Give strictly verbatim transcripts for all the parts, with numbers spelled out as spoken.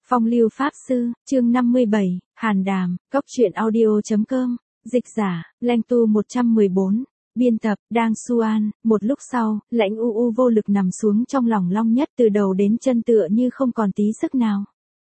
Phong lưu pháp sư, chương năm mươi bảy, Hàn Đàm, Cốc truyện audio.com, dịch giả, Lanh Tu một trăm mười bốn, biên tập, Đang Xuan. Một lúc sau, Lãnh U U vô lực nằm xuống trong lòng Long Nhất, từ đầu đến chân tựa như không còn tí sức nào.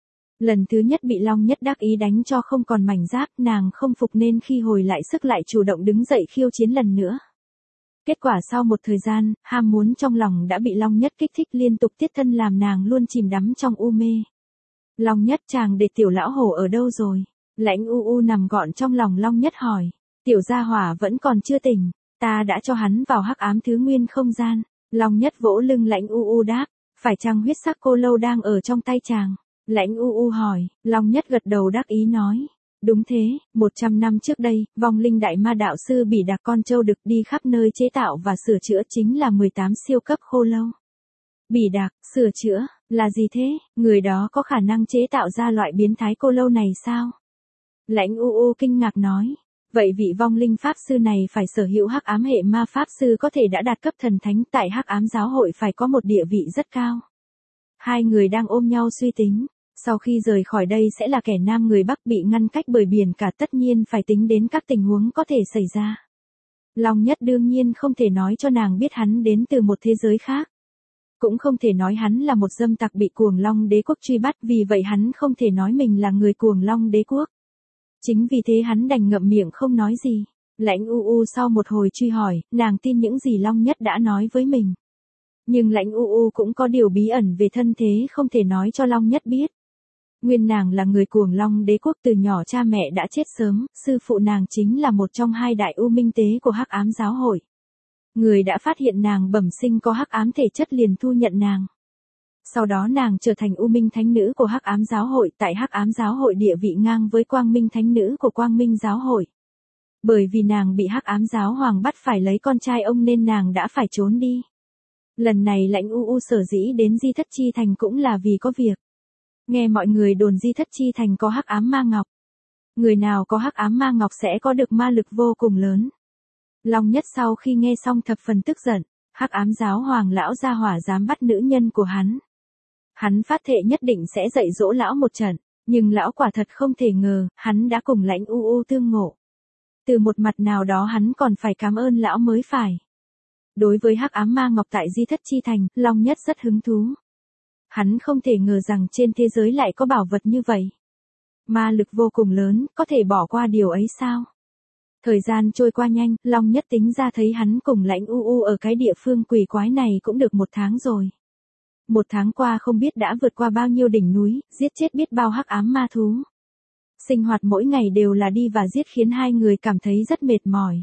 Lần thứ nhất bị Long Nhất đắc ý đánh cho không còn mảnh giáp, nàng không phục nên khi hồi lại sức lại chủ động đứng dậy khiêu chiến lần nữa. Kết quả sau một thời gian, ham muốn trong lòng đã bị Long Nhất kích thích liên tục tiết thân làm nàng luôn chìm đắm trong u mê. Long Nhất, chàng để tiểu lão hổ ở đâu rồi? Lãnh U U nằm gọn trong lòng Long Nhất hỏi. Tiểu gia hỏa vẫn còn chưa tỉnh, ta đã cho hắn vào hắc ám thứ nguyên không gian. Long Nhất vỗ lưng Lãnh U U đáp, phải chăng huyết sắc cô lâu đang ở trong tay chàng? Lãnh U U hỏi. Long Nhất gật đầu đắc ý nói. Đúng thế, một trăm năm trước đây, vong linh đại ma đạo sư Bỉ Đạc con trâu đực đi khắp nơi chế tạo và sửa chữa chính là mười tám siêu cấp khô lâu. Bỉ Đạc, sửa chữa, là gì thế? Người đó có khả năng chế tạo ra loại biến thái cô lâu này sao? Lãnh U U kinh ngạc nói. Vậy vị vong linh pháp sư này phải sở hữu hắc ám hệ ma pháp sư có thể đã đạt cấp thần thánh, tại hắc ám giáo hội phải có một địa vị rất cao. Hai người đang ôm nhau suy tính. Sau khi rời khỏi đây sẽ là kẻ nam người Bắc bị ngăn cách bởi biển cả, tất nhiên phải tính đến các tình huống có thể xảy ra. Long Nhất đương nhiên không thể nói cho nàng biết hắn đến từ một thế giới khác. Cũng không thể nói hắn là một dâm tặc bị Cuồng Long đế quốc truy bắt, vì vậy hắn không thể nói mình là người Cuồng Long đế quốc. Chính vì thế hắn đành ngậm miệng không nói gì. Lãnh U U sau một hồi truy hỏi, nàng tin những gì Long Nhất đã nói với mình. Nhưng Lãnh U U cũng có điều bí ẩn về thân thế không thể nói cho Long Nhất biết. Nguyên nàng là người Cuồng Long đế quốc, từ nhỏ cha mẹ đã chết sớm, sư phụ nàng chính là một trong hai đại u minh tế của hắc ám giáo hội. Người đã phát hiện nàng bẩm sinh có hắc ám thể chất liền thu nhận nàng. Sau đó nàng trở thành u minh thánh nữ của hắc ám giáo hội, tại hắc ám giáo hội địa vị ngang với quang minh thánh nữ của quang minh giáo hội. Bởi vì nàng bị hắc ám giáo hoàng bắt phải lấy con trai ông nên nàng đã phải trốn đi. Lần này Lãnh U U sở dĩ đến Di Thất Chi Thành cũng là vì có việc. Nghe mọi người đồn Di Thất Chi Thành có hắc ám ma ngọc. Người nào có hắc ám ma ngọc sẽ có được ma lực vô cùng lớn. Long Nhất sau khi nghe xong thập phần tức giận, hắc ám giáo hoàng lão gia hỏa dám bắt nữ nhân của hắn. Hắn phát thệ nhất định sẽ dạy dỗ lão một trận, nhưng lão quả thật không thể ngờ, hắn đã cùng Lãnh U U tương ngộ. Từ một mặt nào đó hắn còn phải cảm ơn lão mới phải. Đối với hắc ám ma ngọc tại Di Thất Chi Thành, Long Nhất rất hứng thú. Hắn không thể ngờ rằng trên thế giới lại có bảo vật như vậy. Ma lực vô cùng lớn, có thể bỏ qua điều ấy sao? Thời gian trôi qua nhanh, Long Nhất tính ra thấy hắn cùng Lãnh U U ở cái địa phương quỷ quái này cũng được một tháng rồi. Một tháng qua không biết đã vượt qua bao nhiêu đỉnh núi, giết chết biết bao hắc ám ma thú. Sinh hoạt mỗi ngày đều là đi và giết khiến hai người cảm thấy rất mệt mỏi.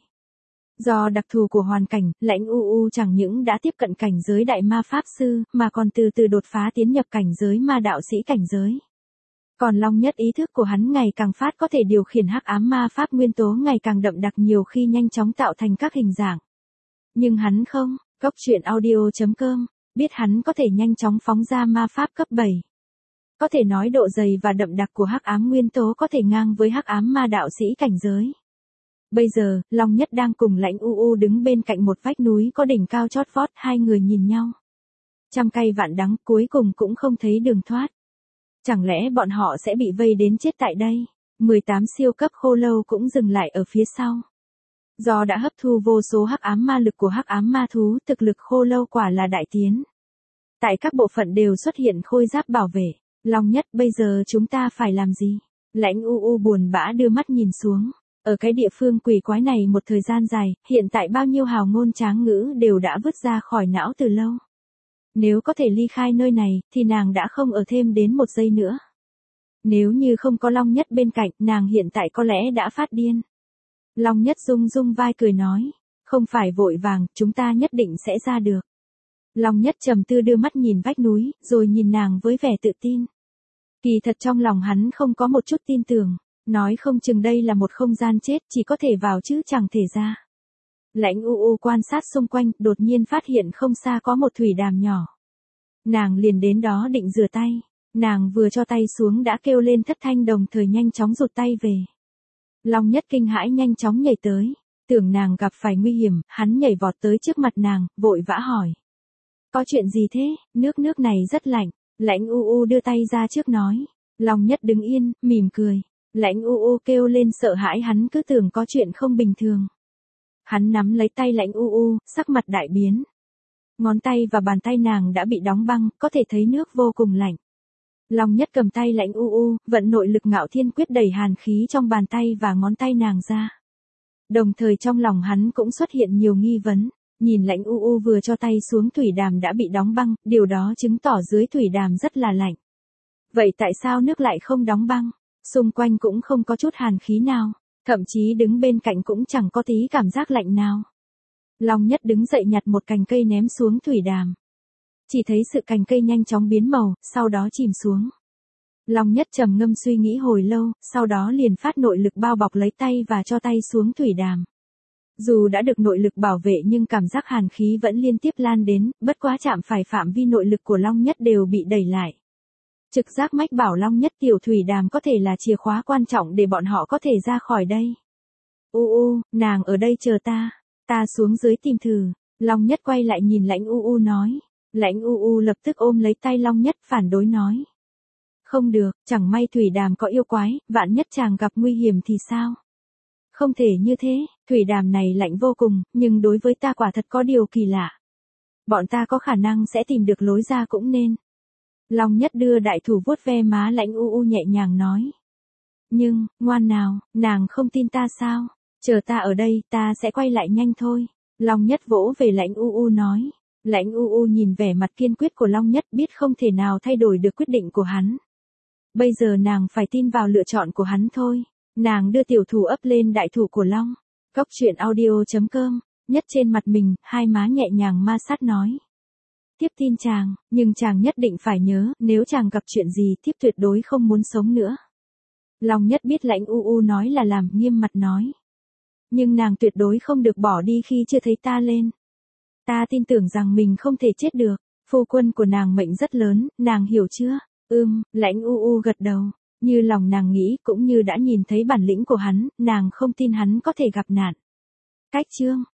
Do đặc thù của hoàn cảnh, Lãnh U U chẳng những đã tiếp cận cảnh giới đại ma pháp sư, mà còn từ từ đột phá tiến nhập cảnh giới ma đạo sĩ cảnh giới. Còn Long Nhất ý thức của hắn ngày càng phát, có thể điều khiển hắc ám ma pháp nguyên tố ngày càng đậm đặc, nhiều khi nhanh chóng tạo thành các hình dạng. Nhưng hắn không, Cốc truyện audio.com, biết hắn có thể nhanh chóng phóng ra ma pháp cấp bảy. Có thể nói độ dày và đậm đặc của hắc ám nguyên tố có thể ngang với hắc ám ma đạo sĩ cảnh giới. Bây giờ, Long Nhất đang cùng Lãnh U U đứng bên cạnh một vách núi có đỉnh cao chót vót, hai người nhìn nhau. Trăm cay vạn đắng, cuối cùng cũng không thấy đường thoát. Chẳng lẽ bọn họ sẽ bị vây đến chết tại đây? mười tám siêu cấp khô lâu cũng dừng lại ở phía sau. Do đã hấp thu vô số hắc ám ma lực của hắc ám ma thú, thực lực khô lâu quả là đại tiến. Tại các bộ phận đều xuất hiện khôi giáp bảo vệ. Long Nhất, bây giờ chúng ta phải làm gì? Lãnh U U buồn bã đưa mắt nhìn xuống. Ở cái địa phương quỷ quái này một thời gian dài, hiện tại bao nhiêu hào ngôn tráng ngữ đều đã vứt ra khỏi não từ lâu. Nếu có thể ly khai nơi này, thì nàng đã không ở thêm đến một giây nữa. Nếu như không có Long Nhất bên cạnh, nàng hiện tại có lẽ đã phát điên. Long Nhất rung rung vai cười nói, không phải vội vàng, chúng ta nhất định sẽ ra được. Long Nhất trầm tư đưa mắt nhìn vách núi, rồi nhìn nàng với vẻ tự tin. Kỳ thật trong lòng hắn không có một chút tin tưởng. Nói không chừng đây là một không gian chết, chỉ có thể vào chứ chẳng thể ra. Lãnh U U quan sát xung quanh, đột nhiên phát hiện không xa có một thủy đàm nhỏ. Nàng liền đến đó định rửa tay. Nàng vừa cho tay xuống đã kêu lên thất thanh, đồng thời nhanh chóng rụt tay về. Long Nhất kinh hãi nhanh chóng nhảy tới. Tưởng nàng gặp phải nguy hiểm, hắn nhảy vọt tới trước mặt nàng, vội vã hỏi. Có chuyện gì thế? Nước nước này rất lạnh. Lãnh U U đưa tay ra trước nói. Long Nhất đứng yên, mỉm cười. Lãnh U U kêu lên sợ hãi, hắn cứ tưởng có chuyện không bình thường. Hắn nắm lấy tay Lãnh U U, sắc mặt đại biến. Ngón tay và bàn tay nàng đã bị đóng băng, có thể thấy nước vô cùng lạnh. Long Nhất cầm tay Lãnh U U, vận nội lực Ngạo Thiên Quyết đẩy hàn khí trong bàn tay và ngón tay nàng ra. Đồng thời trong lòng hắn cũng xuất hiện nhiều nghi vấn. Nhìn Lãnh U U vừa cho tay xuống thủy đàm đã bị đóng băng, điều đó chứng tỏ dưới thủy đàm rất là lạnh. Vậy tại sao nước lại không đóng băng? Xung quanh cũng không có chút hàn khí nào, thậm chí đứng bên cạnh cũng chẳng có tí cảm giác lạnh nào. Long Nhất đứng dậy nhặt một cành cây ném xuống thủy đàm. Chỉ thấy sự cành cây nhanh chóng biến màu, sau đó chìm xuống. Long Nhất trầm ngâm suy nghĩ hồi lâu, sau đó liền phát nội lực bao bọc lấy tay và cho tay xuống thủy đàm. Dù đã được nội lực bảo vệ nhưng cảm giác hàn khí vẫn liên tiếp lan đến, bất quá chạm phải phạm vi nội lực của Long Nhất đều bị đẩy lại. Trực giác mách bảo Long Nhất tiểu thủy đàm có thể là chìa khóa quan trọng để bọn họ có thể ra khỏi đây. U U, nàng ở đây chờ ta, ta xuống dưới tìm thử. Long Nhất quay lại nhìn Lãnh U U nói. Lãnh U U lập tức ôm lấy tay Long Nhất phản đối nói. Không được, chẳng may thủy đàm có yêu quái, vạn nhất chàng gặp nguy hiểm thì sao? Không thể như thế, thủy đàm này lạnh vô cùng, nhưng đối với ta quả thật có điều kỳ lạ. Bọn ta có khả năng sẽ tìm được lối ra cũng nên. Long Nhất đưa đại thủ vuốt ve má Lãnh U U nhẹ nhàng nói. Nhưng, ngoan nào, nàng không tin ta sao? Chờ ta ở đây, ta sẽ quay lại nhanh thôi. Long Nhất vỗ về Lãnh U U nói. Lãnh U U nhìn vẻ mặt kiên quyết của Long Nhất biết không thể nào thay đổi được quyết định của hắn. Bây giờ nàng phải tin vào lựa chọn của hắn thôi. Nàng đưa tiểu thủ ấp lên đại thủ của Long. Cốc truyện audio chấm com, Nhất trên mặt mình, hai má nhẹ nhàng ma sát nói. Tiếp tin chàng, nhưng chàng nhất định phải nhớ, nếu chàng gặp chuyện gì tiếp tuyệt đối không muốn sống nữa. Long Nhất biết Lãnh U U nói là làm, nghiêm mặt nói. Nhưng nàng tuyệt đối không được bỏ đi khi chưa thấy ta lên. Ta tin tưởng rằng mình không thể chết được, phu quân của nàng mệnh rất lớn, nàng hiểu chưa? Ừm, Lãnh U U gật đầu, như lòng nàng nghĩ cũng như đã nhìn thấy bản lĩnh của hắn, nàng không tin hắn có thể gặp nạn. Cách chương